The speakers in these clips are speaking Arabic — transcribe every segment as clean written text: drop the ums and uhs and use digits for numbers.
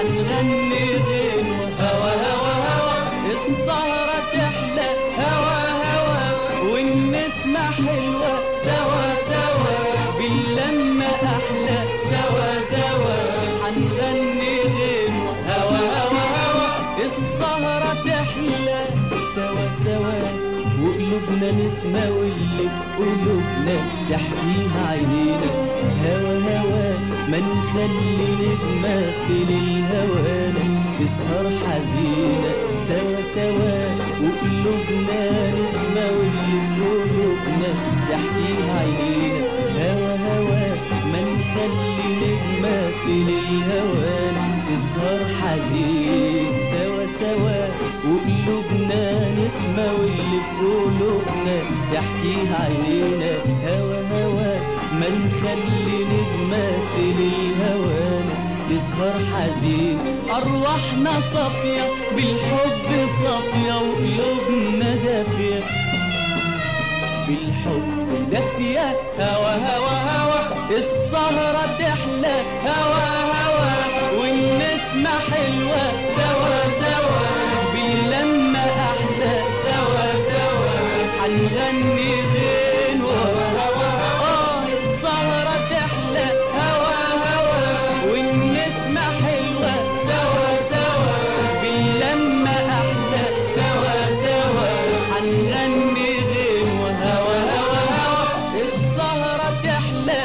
حنغني غنوة هوا هوا هوا السهرة تحلى هوا هوا والنسمة حلوة سوا سوا باللمة أحلى سوا سوا حنغني غنوة هوا هوا هوا السهرة تحلى سوا سوا وقلوبنا نسمة واللي في قلوبنا تحكيها عينينا هوا هوا ما نخلي نجمة في للهوانا تسهر حزينة سوا سوا وقلوبنا نسمة واللي في قلوبنا تحكيها عينينا هوا هوا ما نخلي نجمة في للهوانا تسهر حزين سوا سوا وقلوبنا نسمة واللي في قلوبنا يحكيها عينينا هوا هوا ما نخلي نجمة في للهوانا تسهر حزين أرواحنا صافية بالحب صافية وقلوبنا دافية بالحب دافية هوا هوا هوا السهرة تحلى هوا هوا والنسمة حلوة سوا سوا باللمة أحلى سوا سوا حنغني غنوة السهرة تحلى هوا هوا والنسمة حلوة سوا سوا باللمة أحلى سوا سوا حنغني غنوة هوا هوا هوا السهرة تحلى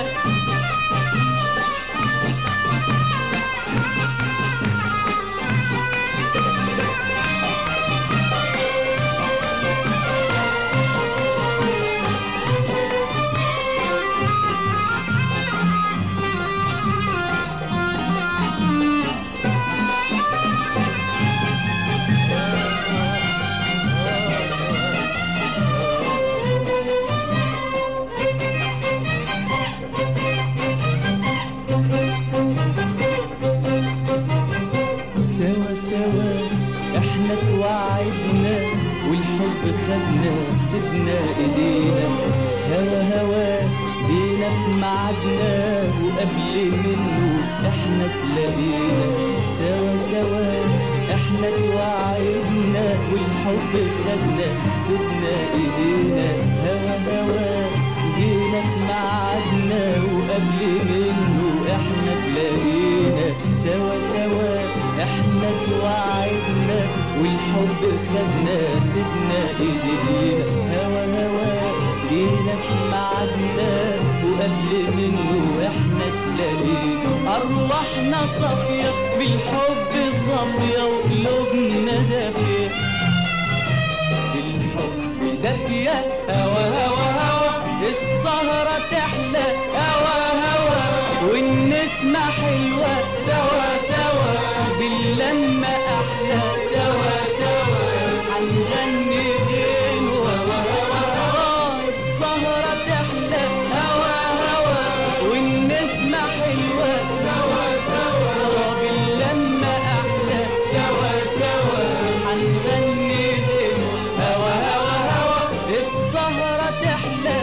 سوا سوا احنا توعدنا والحب خدنا سيبنا ايدينا هوا هوا بينا في ميعادنا وقبل منه احنا تلاقينا سوا سوا احنا توعدنا والحب خدنا سيبنا ايدينا هوا هوا جينا في ميعادنا وقبل منه احنا تلاقينا سوا سوا احنا توعدنا والحب خدنا سيبنا ايدينا هوا هوا جينا في ميعادنا وقبل منه احنا تلاقينا ارواحنا صافية بالحب صافية وقلوبنا دافية بالحب دافية هوا هوا هوا السهرة تحلى هوا هوا والنسمة حلوة سوا سوا باللمة أحلى سوا سوا حنغني غنوة السهرة تحلى هوا هوا والنسمة حلوة سوا سوا باللمة أحلى سوا سوا حنغني غنوة هوا هوا هوا السهرة تحلى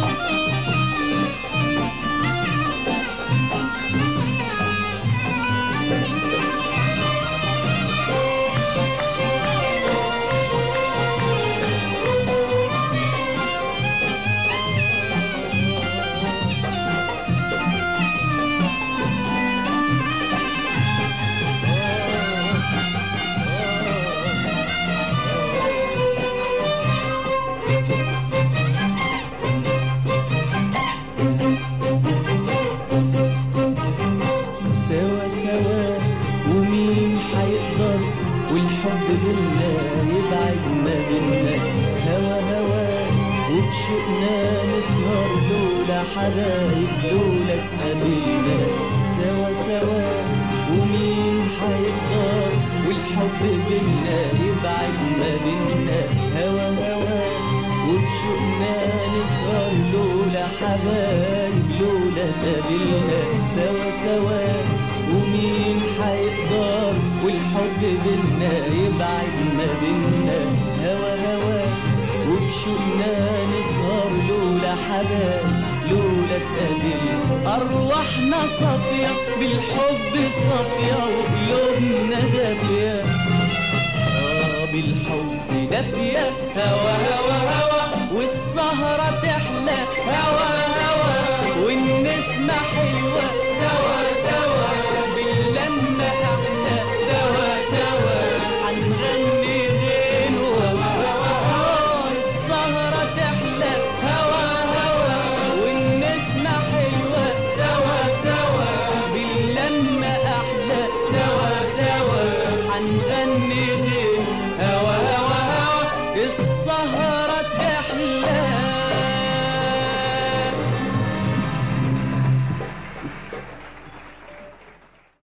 سوا سوا ومين حيقدر والحب بينا يبعد ما بينا هوا هوا وبشوقنا نسهر لولا حبايب لولا تقابلنا سوا سوا ومين حيقدر والحب بينا يبعد ما بينا هوا هوا وبشوقنا نسهر لولا حبايب لولا تقابلنا سوا سوا ومين حيقدر والحب بينا يبعد ما بينا هوا هوا وبشوقنا نسهر لولا حبايب لولا تقابلنا أرواحنا صافية بالحب صافية وقلوبنا هنغني